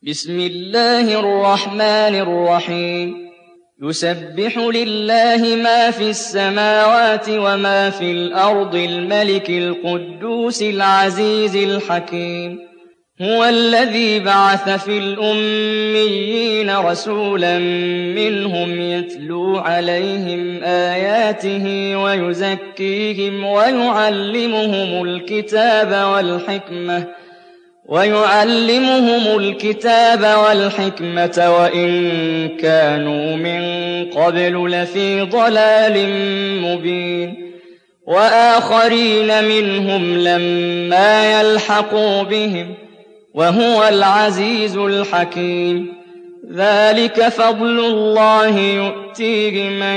بسم الله الرحمن الرحيم يسبح لله ما في السماوات وما في الأرض الملك القدوس العزيز الحكيم هو الذي بعث في الأميين رسولا منهم يتلو عليهم آياته ويزكيهم ويعلمهم الكتاب والحكمة وإن كانوا من قبل لفي ضلال مبين وآخرين منهم لما يلحقوا بهم وهو العزيز الحكيم ذلك فضل الله يؤتيه من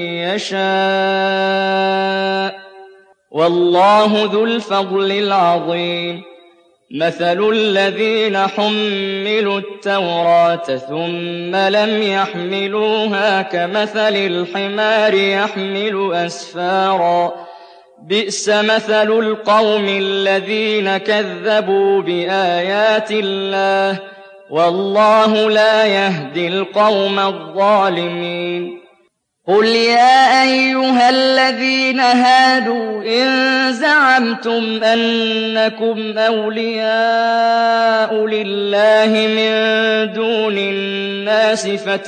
يشاء والله ذو الفضل العظيم مثل الذين حملوا التوراة ثم لم يحملوها كمثل الحمار يحمل أسفارا بئس مثل القوم الذين كذبوا بآيات الله والله لا يهدي القوم الظالمين قل يا أيها الذين هادوا إن زعمتم أنكم أولياء لله من دون الناس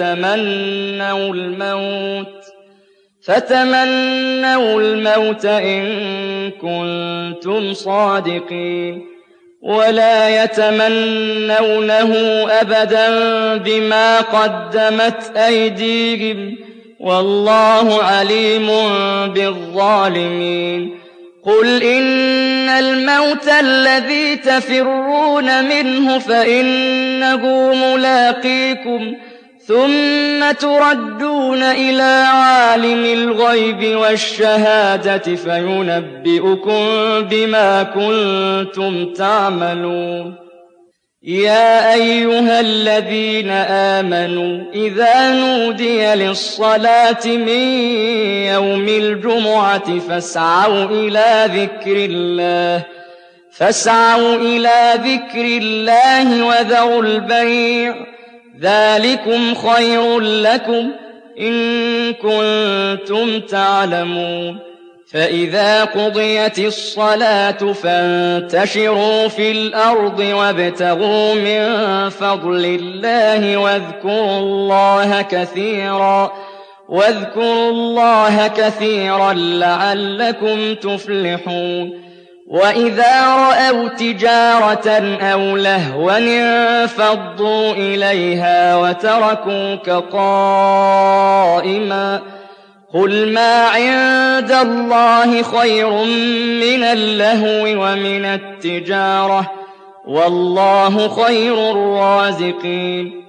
فتمنوا الموت إن كنتم صادقين ولا يتمنونه أبدا بما قدمت أيديهم والله عليم بالظالمين قل إن الموت الذي تفرون منه فإنه ملاقيكم ثم تردون إلى عالم الغيب والشهادة فينبئكم بما كنتم تعملون يا أيها الذين آمنوا إذا نودي للصلاة من يوم الجمعة فاسعوا إلى ذكر الله وذروا البيع ذلكم خير لكم إن كنتم تعلمون فإذا قضيت الصلاة فانتشروا في الأرض وابتغوا من فضل الله واذكروا الله كثيرا لعلكم تفلحون وإذا رأوا تجارة أو لهوا انفضوا إليها وتركوك قائما قل ما عند الله خير من اللهو ومن التجارة والله خير الرازقين